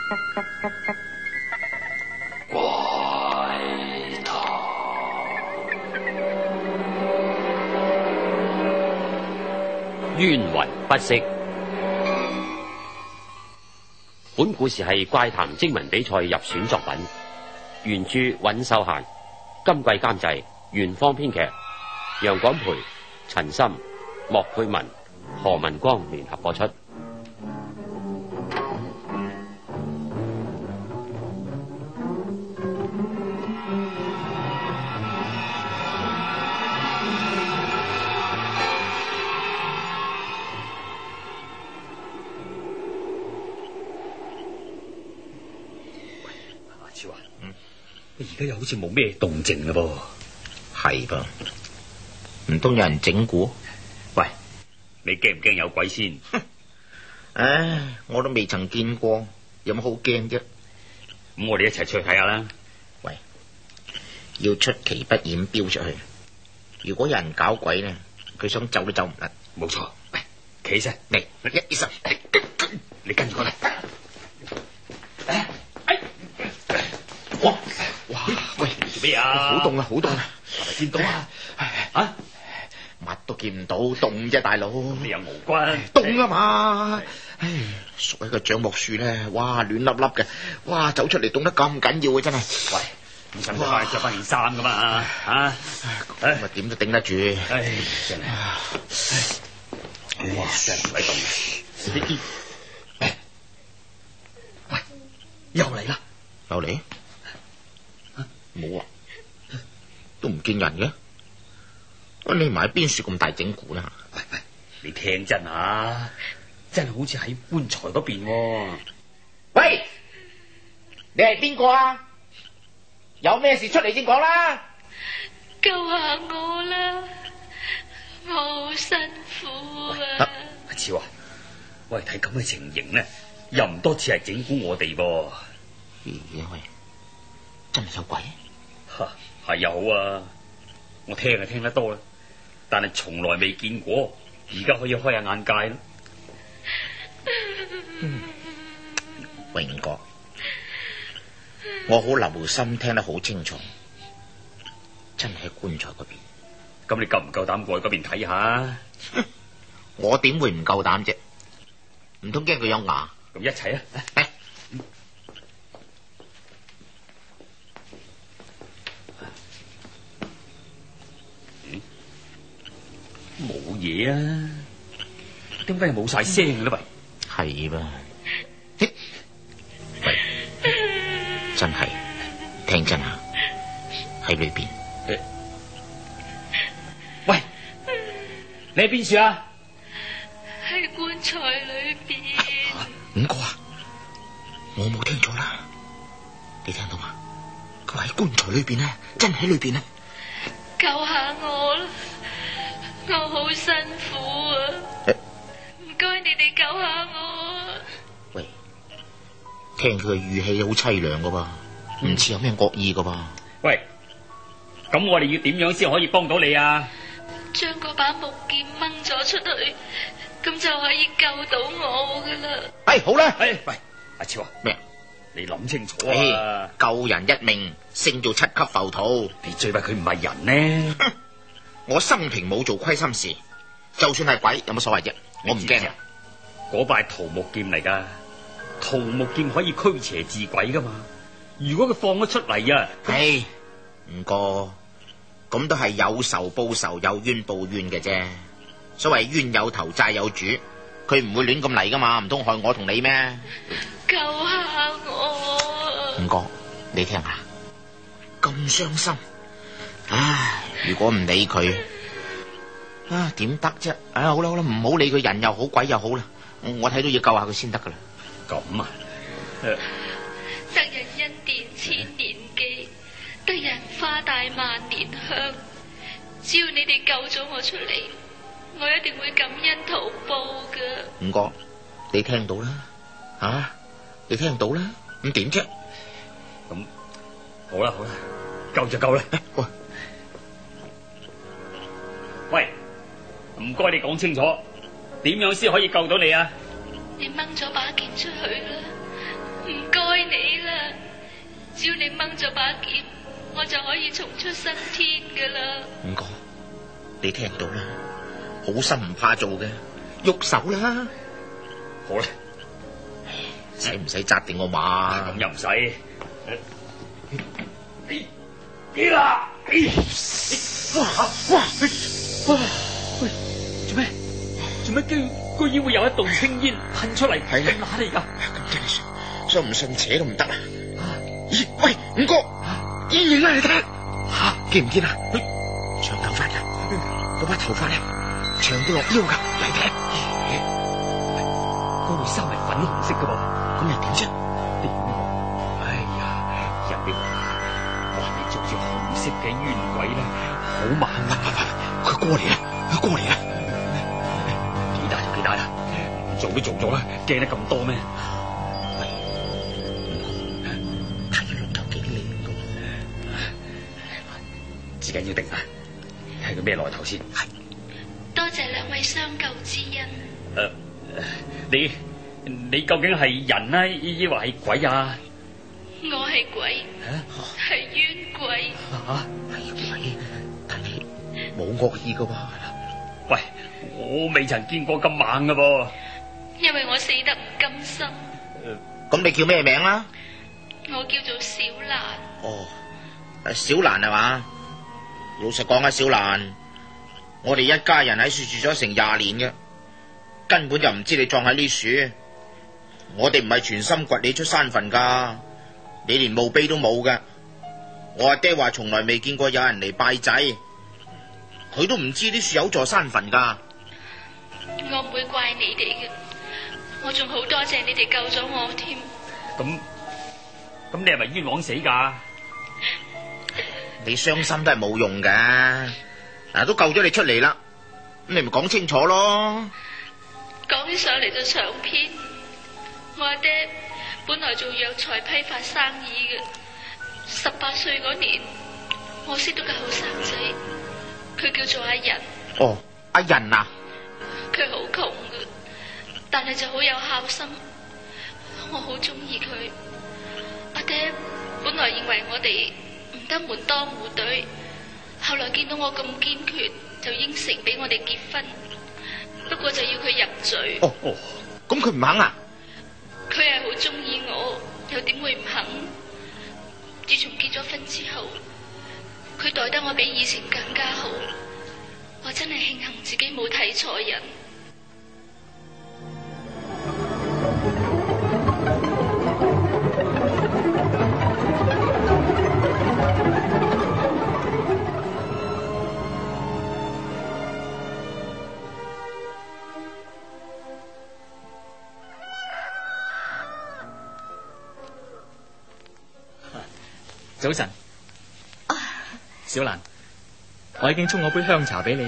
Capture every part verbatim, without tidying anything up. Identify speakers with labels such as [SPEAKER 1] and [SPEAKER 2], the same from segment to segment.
[SPEAKER 1] 怪談冤魂不息。本故事係怪談徵文比賽入選作品，原著尹秀嫻，今季監製元芳，編劇楊廣培、陳森、莫佩文、何文光聯合播出。
[SPEAKER 2] 而家又好似冇咩動靜嘞噃，
[SPEAKER 3] 係噃，唔通有人整蠱？
[SPEAKER 2] 喂，你驚唔驚有鬼先？
[SPEAKER 3] 唉，我都未曾見過，有乜好驚啫？
[SPEAKER 2] 咁我哋一齊出去睇下啦。
[SPEAKER 3] 喂，要出其不意飆出去，如果有人搞鬼咧，佢想走都走唔甩。
[SPEAKER 2] 冇錯，喂，企起身嚟，
[SPEAKER 3] 一、二、三，
[SPEAKER 2] 你跟住我嚟。
[SPEAKER 3] 哇哇，喂，
[SPEAKER 2] 做咩啊？
[SPEAKER 3] 好凍啊，好凍啊！
[SPEAKER 2] 係咪見到啊？啊，
[SPEAKER 3] 乜都見唔到，凍啫，大佬。
[SPEAKER 2] 你有毛骨？
[SPEAKER 3] 凍啊嘛！唉，熟喺個橡木樹咧，哇，暖粒粒嘅，哇，走出嚟凍得咁緊要啊，真係。喂，
[SPEAKER 2] 唔使咁快着翻件衫噶嘛？啊，
[SPEAKER 3] 咁啊點都頂得住。
[SPEAKER 2] 唉，真係。哇，真係唔係凍嘅。喂，又嚟啦！
[SPEAKER 3] 又嚟？冇啊，都唔見人嘅。匿埋喺邊處咁大整蠱啦？
[SPEAKER 2] 喂喂，你聽真下，真係好似喺棺材嗰邊喎。
[SPEAKER 3] 喂，你係邊個啊？有咩事出嚟先講啦。
[SPEAKER 4] 救下我啦，我好辛苦啊。
[SPEAKER 2] 阿超啊，喂，睇咁嘅情形咧，又唔多似係整蠱我哋噃。
[SPEAKER 3] 咦喂，真係有鬼？
[SPEAKER 2] 吓，係有啊，我聽就聽得多啦，但係從來未見過，而家可以開下眼界啦。
[SPEAKER 3] 嗯，榮哥，我好留心聽得好清楚，真係喺棺材嗰邊。
[SPEAKER 2] 咁你夠唔夠膽過去嗰邊睇下？
[SPEAKER 3] 我點會唔夠膽啫？唔通驚佢有牙？
[SPEAKER 2] 咁一齊啊！冇嘢啊，點解冇晒聲嘅咧？喂，
[SPEAKER 3] 係噃，喂，真係聽真下喺裏邊。
[SPEAKER 2] 喂，你喺邊處啊？
[SPEAKER 4] 喺棺材裏邊。
[SPEAKER 3] 五哥啊，我冇聽錯啦，你聽到嘛？佢話喺棺材裏邊啊，真係喺裏邊啊！
[SPEAKER 4] 救下我啦！我好辛苦啊！唔該，你哋救下我啊！
[SPEAKER 3] 喂，聽佢嘅語氣好淒涼噶噃，唔似有咩惡意噶噃。
[SPEAKER 2] 喂，咁我哋要點樣先可以幫到你啊？
[SPEAKER 4] 將嗰把木劍掹咗出去，咁就可以救到我噶啦。
[SPEAKER 3] 哎，好啦，
[SPEAKER 2] 哎，喂，阿超啊，
[SPEAKER 3] 咩？
[SPEAKER 2] 你諗清楚
[SPEAKER 3] 哎
[SPEAKER 2] 啊！
[SPEAKER 3] 救人一命，勝做七級浮屠。
[SPEAKER 2] 你最弊佢唔係人呢？
[SPEAKER 3] 我生平冇做虧心事，就算係鬼有乜所謂啫？我唔驚。
[SPEAKER 2] 嗰把桃木劍嚟噶，桃木劍可以驅邪治鬼噶嘛？如果佢放咗出嚟啊，
[SPEAKER 3] 唉，唔過咁都係有仇報仇，有冤報冤嘅啫。所謂冤有頭，債有主，佢唔會亂咁嚟噶嘛？唔通害我同你咩？
[SPEAKER 4] 救下我！
[SPEAKER 3] 五哥，你聽下，咁傷心。唉，如果唔理佢，啊點得啫？唉，好啦好啦，唔好理佢，人又好，鬼又好啦，我睇到要救下佢先得噶啦。
[SPEAKER 2] 咁啊，
[SPEAKER 4] 得人恩典千年記，得人花大萬年香。只要你哋救咗我出嚟，我一定會感恩圖報噶。
[SPEAKER 3] 五哥，你聽到啦？啊，你聽到啦？咁點啫？
[SPEAKER 2] 咁好啦好啦，救就救啦。
[SPEAKER 3] 喂。
[SPEAKER 2] 喂，唔該你講清楚，點樣先可以救到你啊？
[SPEAKER 4] 你掹咗把劍出去啦， 唔該你啦，只要你掹咗把劍，我就可以重出生天噶啦。
[SPEAKER 3] 五哥，你聽到啦，好心唔怕做嘅，喐手啦。
[SPEAKER 2] 好啦，
[SPEAKER 3] 使唔使扎定我馬？
[SPEAKER 2] 咁又唔使。幾啦？哇哇！哇！喂，做咩？做咩居居然會有一道青煙噴出嚟？
[SPEAKER 3] 係咧，
[SPEAKER 2] 哪嚟噶？
[SPEAKER 3] 咁真係信信唔信扯都唔得啊！咦，喂，五哥，煙影啦，你睇吓，見唔見啊？長頭髮噶，嗰把頭髮咧長到落腰噶，嚟睇。
[SPEAKER 2] 嗰件衫係粉紅色噶噃，
[SPEAKER 3] 咁又點啫？
[SPEAKER 2] 點啊？哎呀，人哋話你着住紅色嘅冤鬼咧，好猛啊！
[SPEAKER 3] 佢過嚟啦，佢過嚟啦！
[SPEAKER 2] 幾大就幾大啦，唔做都做咗啦，驚得咁多咩？
[SPEAKER 3] 喂，睇佢龍頭幾靚噶，
[SPEAKER 2] 至緊要定啊！睇佢咩來頭先。
[SPEAKER 3] 係，
[SPEAKER 4] 多謝兩位相救之恩。
[SPEAKER 2] 誒、呃，你你究竟係人啊，抑或係鬼啊？
[SPEAKER 4] 我係鬼，係冤鬼。
[SPEAKER 2] 啊，
[SPEAKER 3] 係鬼，但係冇惡意噶噃。
[SPEAKER 2] 喂，我未曾見過咁猛噶噃。
[SPEAKER 4] 因為我死得唔甘心。
[SPEAKER 3] 咁你叫咩名啦？
[SPEAKER 4] 我叫做小蘭。
[SPEAKER 3] 哦，小蘭係嘛？老實講啊，小蘭，我哋一家人喺樹住咗成廿年嘅，根本就唔知你葬喺呢樹。我哋唔係全心掘你出山墳噶，你連墓碑都冇嘅。我阿爹話從來未見過有人嚟拜祭，佢都唔知啲樹有座山墳噶。
[SPEAKER 4] 我唔會怪你哋嘅，我仲好多謝你哋救咗我添。
[SPEAKER 2] 咁咁你係咪冤枉死噶？
[SPEAKER 3] 你傷心都係冇用嘅，嗱，都救咗你出嚟啦，咁你咪講清楚咯。
[SPEAKER 4] 講起上嚟就長篇。我阿爹本來做藥材批發生意嘅，十八歲嗰年我識到個後生仔，佢叫做阿仁。
[SPEAKER 3] 哦，阿仁啊？
[SPEAKER 4] 佢好窮嘅，但係就好有孝心，我好中意佢。阿爹本來認為我哋唔得門當戶對，後來見到我咁堅決，就應承俾我哋結婚，不過就要佢入贅。
[SPEAKER 3] 哦哦，咁佢唔肯啊？
[SPEAKER 4] 佢係好中意我，又點會唔肯？自從結咗婚之後，佢待得我比以前更加好，我真係慶幸自己冇睇錯人。
[SPEAKER 5] 早晨，小蘭，我已經沖咗杯香茶俾你。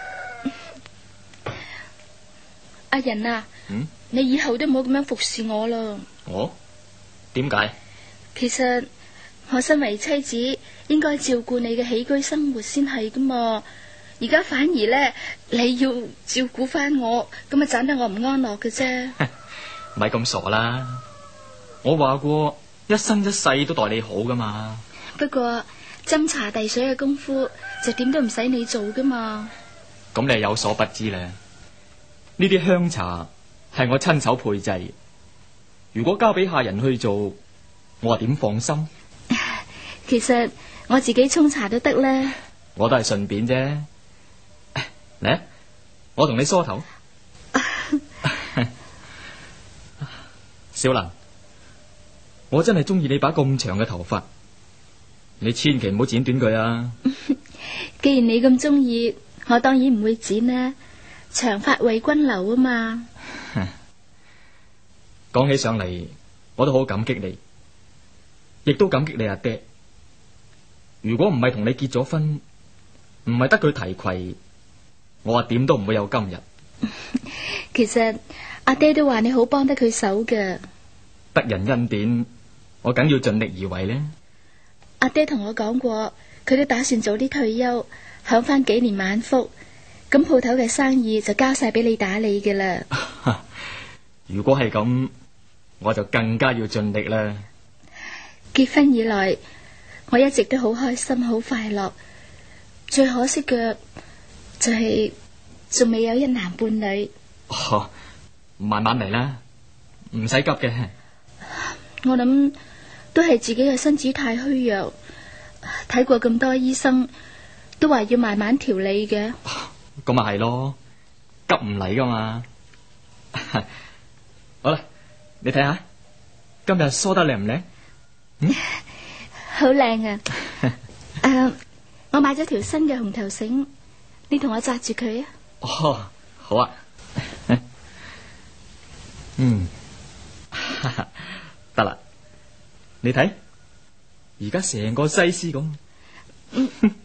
[SPEAKER 4] 阿仁啊，
[SPEAKER 5] 嗯，
[SPEAKER 4] 你以後都唔好咁樣服侍我咯。
[SPEAKER 5] 我點解？
[SPEAKER 4] 其實我身為妻子，應該照顧你嘅起居生活先係噶嘛。而家反而咧，你要照顧翻我，咁啊，盞得我唔安樂嘅啫。
[SPEAKER 5] 咪咁傻啦！我話過。一生一世都待你好噶嘛。
[SPEAKER 4] 不過斟茶遞水嘅功夫就點都唔使你做噶嘛。
[SPEAKER 5] 咁你係有所不知咧，呢啲香茶係我親手配製，如果交俾下人去做，我話點放心？
[SPEAKER 4] 其實我自己沖茶都得啦。
[SPEAKER 5] 我都係順便啫。嚟，我同你梳頭。小蘭，我真係中意你把咁長嘅頭髮，你千祈唔好剪短佢啊！
[SPEAKER 4] 既然你咁中意，我當然唔會剪啦。長髮為君留啊嘛。
[SPEAKER 5] 講起上嚟，我都好感激你，亦都感激你阿爹。如果唔係同你結咗婚，唔係得佢提攜，我話點都唔會有今日。
[SPEAKER 4] 其實阿爹都話你好幫得佢手㗎。
[SPEAKER 5] 得人恩典，我梗要盡力而為呢。
[SPEAKER 4] 阿爹同我講過，佢都打算早啲退休，享翻幾年晚福，咁鋪頭嘅生意就交晒俾你打理㗎啦。
[SPEAKER 5] 如果係咁， 我就更加要盡力啦。
[SPEAKER 4] 結婚以來，我一直都好開心，好快樂。最可惜嘅就係仲未有一男半女。
[SPEAKER 5] 哦，慢慢嚟啦，唔使急嘅。
[SPEAKER 4] 我諗都係自己嘅身子太虛弱，睇過咁多醫生，都話要慢慢調理嘅。
[SPEAKER 5] 咁咪係咯，急唔嚟噶嘛。好啦，你睇下今日梳得靚唔靚？嗯，
[SPEAKER 4] 好靚啊！誒、uh, 我買咗條新嘅紅頭繩，你同我紮住佢啊！
[SPEAKER 5] 哦，好啊。嗯，得啦，你睇，而家成個西施咁。嗯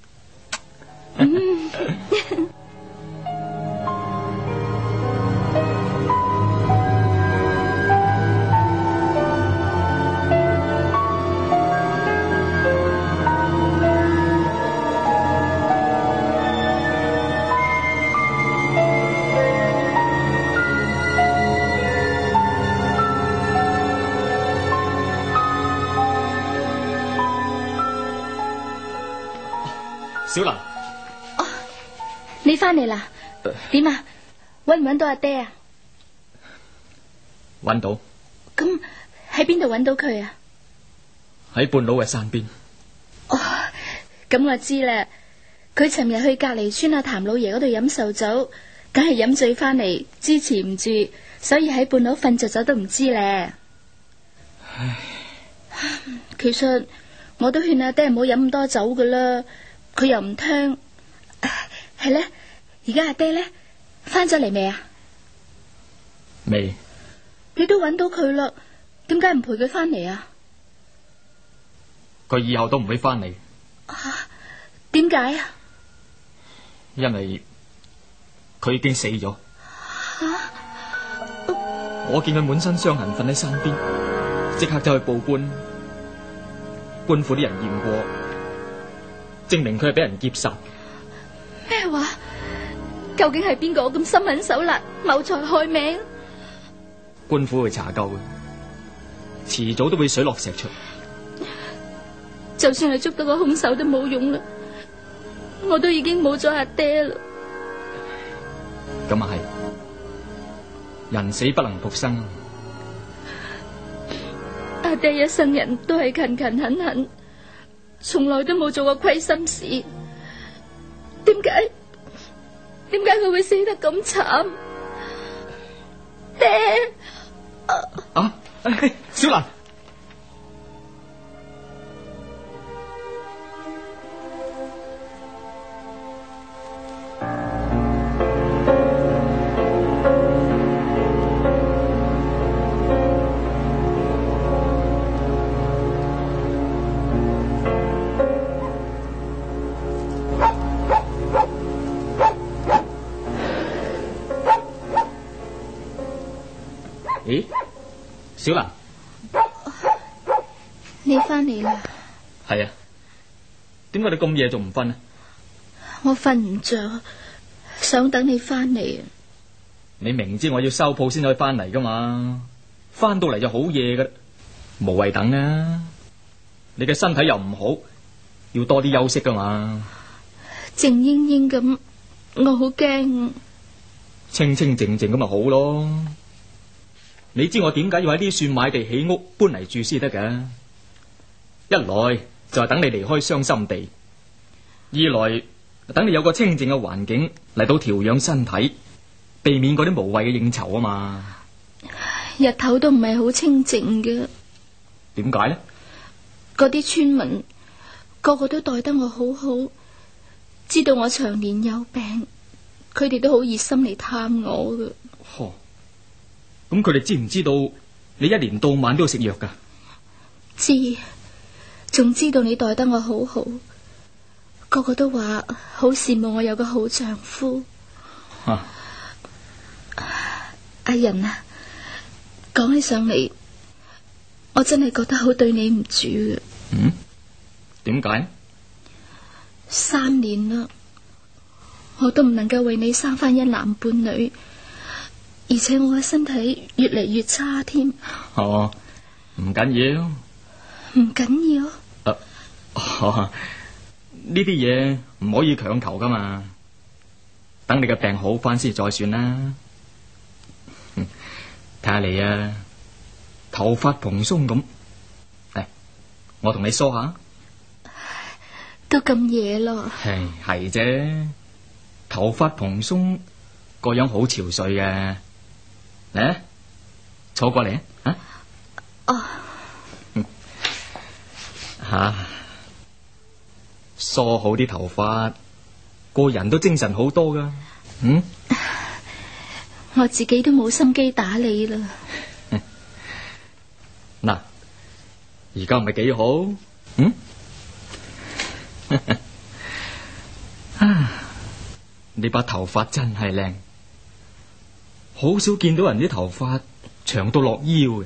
[SPEAKER 5] 小蘭，
[SPEAKER 4] 哦，你翻嚟啦？點啊？搵唔搵到阿爹啊？
[SPEAKER 5] 搵到。
[SPEAKER 4] 咁喺邊度搵到佢啊？
[SPEAKER 5] 喺半島嘅山邊。
[SPEAKER 4] 哦，咁我知啦。佢尋日去隔籬村阿譚老爺嗰度飲壽酒，梗係飲醉翻嚟，支持唔住，所以喺半島瞓着咗都唔知咧。唉，其實我都勸阿爹唔好飲咁多酒噶啦。佢又唔聽，係咧。而家阿爹咧翻咗嚟未啊？
[SPEAKER 5] 未。
[SPEAKER 4] 你都揾到佢啦，點解唔陪佢翻嚟啊？
[SPEAKER 5] 佢以後都唔會翻嚟。
[SPEAKER 4] 啊？點解啊？
[SPEAKER 5] 因為佢已經死咗。
[SPEAKER 4] 啊？
[SPEAKER 5] 我見佢滿身傷痕，瞓喺山邊，即刻走去報官。官府啲人驗過，證明佢係俾人劫殺。
[SPEAKER 4] 咩話？究竟係邊個咁心狠手辣，謀財害命？
[SPEAKER 5] 官府會查究嘅，遲早都會水落石出。
[SPEAKER 4] 就算係捉到個兇手都冇用啦，我都已經冇咗阿爹啦。
[SPEAKER 5] 咁啊係，人死不能復生。
[SPEAKER 4] 阿爹一生人都係勤勤懇懇，從來都冇做過虧心事。點解？點解佢會死得咁慘？爹！
[SPEAKER 5] 啊！哎、小蘭，咦？小蘭，
[SPEAKER 4] 你翻嚟啦？
[SPEAKER 5] 係啊。點解你咁夜仲唔瞓啊？
[SPEAKER 4] 我瞓唔着，想等你翻嚟。
[SPEAKER 5] 你明知我要收鋪先可以翻嚟噶嘛？翻到嚟就好夜噶啦，無謂等啊！你嘅身體又唔好，要多啲休息噶嘛。
[SPEAKER 4] 靜英英咁，我好驚。
[SPEAKER 5] 清清靜靜咁咪好咯。你知我點解要喺呢處買地起屋搬嚟住先得㗎？一來就係等你離開傷心地，二來等你有個清靜嘅環境嚟到調養身體，避免嗰啲無謂嘅應酬啊嘛。
[SPEAKER 4] 日頭都唔係好清靜嘅。
[SPEAKER 5] 點解呢？
[SPEAKER 4] 嗰啲村民個個都待得我好好，知道我長年有病，佢哋都好熱心嚟探我㗎。
[SPEAKER 5] 呵，咁佢哋知唔知道你一年到晚都要食藥噶？
[SPEAKER 4] 知，仲知道你待得我好好，個個都話好羨慕我有個好丈夫。
[SPEAKER 5] 啊，
[SPEAKER 4] 阿仁啊，講起上嚟，我真係覺得好對你唔住嘅。
[SPEAKER 5] 嗯？點解呢？
[SPEAKER 4] 三年啦，我都唔能夠為你生翻一男半女， 而且我嘅身體越嚟越差添。
[SPEAKER 5] 哦，唔緊要，
[SPEAKER 4] 唔緊要。
[SPEAKER 5] 誒、哦，呢啲嘢唔可以強求噶嘛，等你嘅病好翻先再算啦。睇下你啊，頭髮蓬鬆咁，嚟，我同你梳下。
[SPEAKER 4] 都咁夜咯。
[SPEAKER 5] 係係啫，頭髮蓬鬆，個樣好憔悴嘅。嚟，坐過嚟啊！
[SPEAKER 4] 哦，
[SPEAKER 5] 吓，梳好啲頭髮，個人都精神好多噶。嗯，
[SPEAKER 4] 我自己都冇心機打理啦。
[SPEAKER 5] 嗱，而家唔係幾好？嗯，啊，你把頭髮真係靚，好少見到人啲頭髮長到落腰嘅。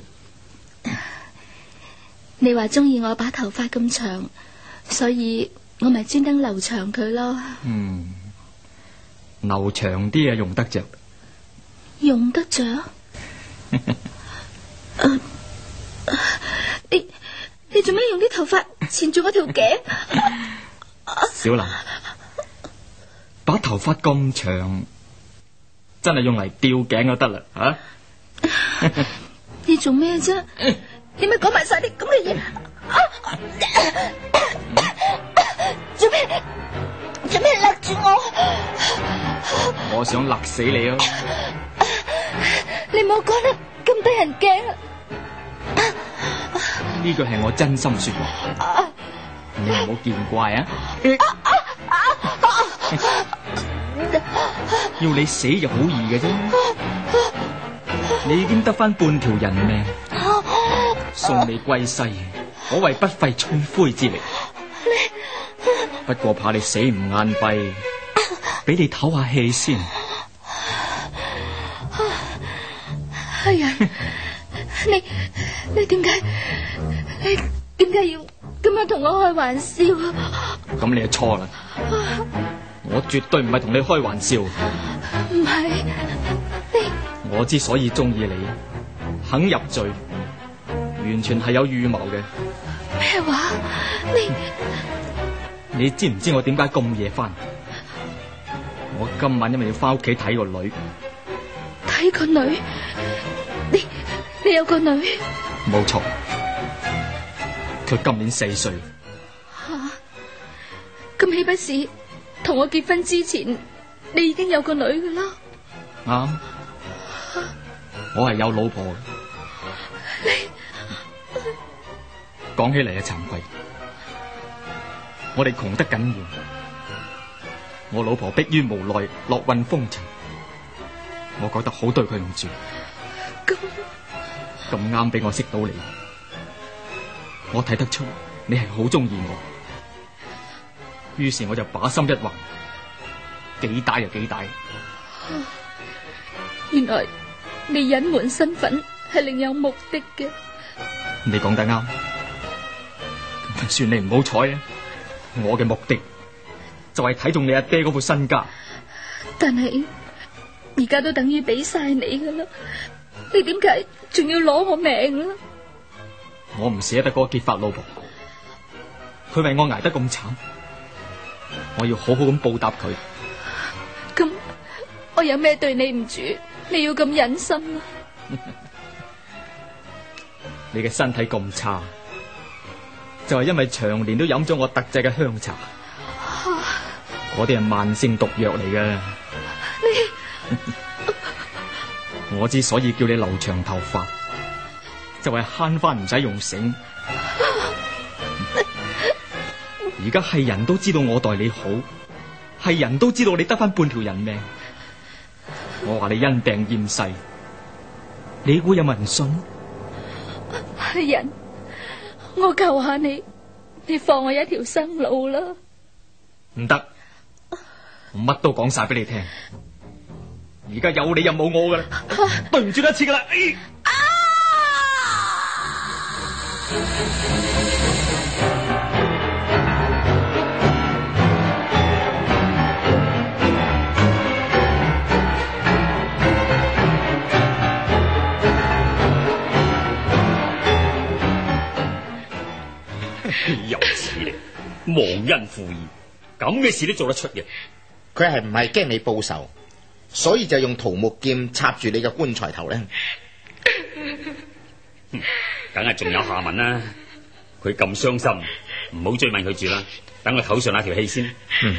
[SPEAKER 4] 你話中意我把頭髮咁長，所以我咪專登留長佢咯。
[SPEAKER 5] 嗯，留長啲啊，用得着。
[SPEAKER 4] 用得着？呃、你你做咩用啲頭髮纏住我條頸？
[SPEAKER 5] 小蘭，把頭髮咁長，真係用嚟吊頸就得啦，啊！
[SPEAKER 4] 你做咩啫？你咪講埋晒啲咁嘅嘢？做咩？做咩勒住我？
[SPEAKER 5] 我想勒死你啊！
[SPEAKER 4] 你唔好講得咁得人驚啊！
[SPEAKER 5] 呢句係我真心說話，你唔好見怪啊！要你死就好易嘅啫，你已經得翻半條人命，送你歸西，可謂不費吹灰之力。不過怕你死唔眼閉，俾你唞下氣先。
[SPEAKER 4] 哎呀，你你點解你點解要咁樣同我開玩笑啊？
[SPEAKER 5] 咁你就錯啦，我絕對唔係同你開玩笑。
[SPEAKER 4] 唔係，你
[SPEAKER 5] 我之所以中意你，肯入罪，完全係有預謀嘅。
[SPEAKER 4] 咩話？你
[SPEAKER 5] 你知唔知我點解咁夜翻？我今晚因為要翻屋企睇個女。
[SPEAKER 4] 睇個女？你你有個女？
[SPEAKER 5] 冇錯，佢今年四歲。
[SPEAKER 4] 吓，咁豈不是同我結婚之前，你已經有個女㗎啦？
[SPEAKER 5] 啱，我係有老婆嘅。
[SPEAKER 4] 你
[SPEAKER 5] 講起嚟啊，慚愧，我哋窮得緊要，我老婆迫於無奈落運風塵，我覺得好對佢唔住。
[SPEAKER 4] 咁
[SPEAKER 5] 咁啱俾我識到你，我睇得出你係好中意我，於是我就把心一橫，幾大就幾大。
[SPEAKER 4] 原來你隱瞞身份係另有目的嘅。
[SPEAKER 5] 你講得啱，算你唔好彩啊！我嘅目的就係睇中你阿爹嗰副身家，
[SPEAKER 4] 但係而家都等於俾晒你噶啦，你點解仲要攞我命啦？
[SPEAKER 5] 我唔捨得嗰個結髮老婆，佢為我捱得咁慘，我要好好咁報答佢。
[SPEAKER 4] 咁我有咩對你唔住，你要咁忍心啊？
[SPEAKER 5] 你嘅身體咁差，就係因為長年都飲咗我特製嘅香茶，嗰啲係慢性毒藥嚟嘅。
[SPEAKER 4] 你
[SPEAKER 5] 我之所以叫你留長頭髮，就係慳翻唔使用繩。而家係人都知道我待你好，係人都知道你得翻半條人命。我話你因病厭世，你估有冇人信？
[SPEAKER 4] 係人，我求下你，你放我一條生路啦！
[SPEAKER 5] 唔得，我乜都講晒俾你聽。而家有你又冇我噶啦，對唔住一次噶啦。哎
[SPEAKER 2] 忘恩負義，咁嘅事都做得出嘅。
[SPEAKER 3] 佢係唔係驚你報仇，所以就用桃木劍插住你嘅棺材頭咧？
[SPEAKER 2] 梗係仲有下文啦。佢咁傷心，唔好追問佢住啦。等我唞上下條氣先。
[SPEAKER 3] 嗯。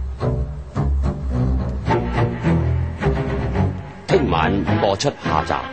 [SPEAKER 1] 聽晚播出下集。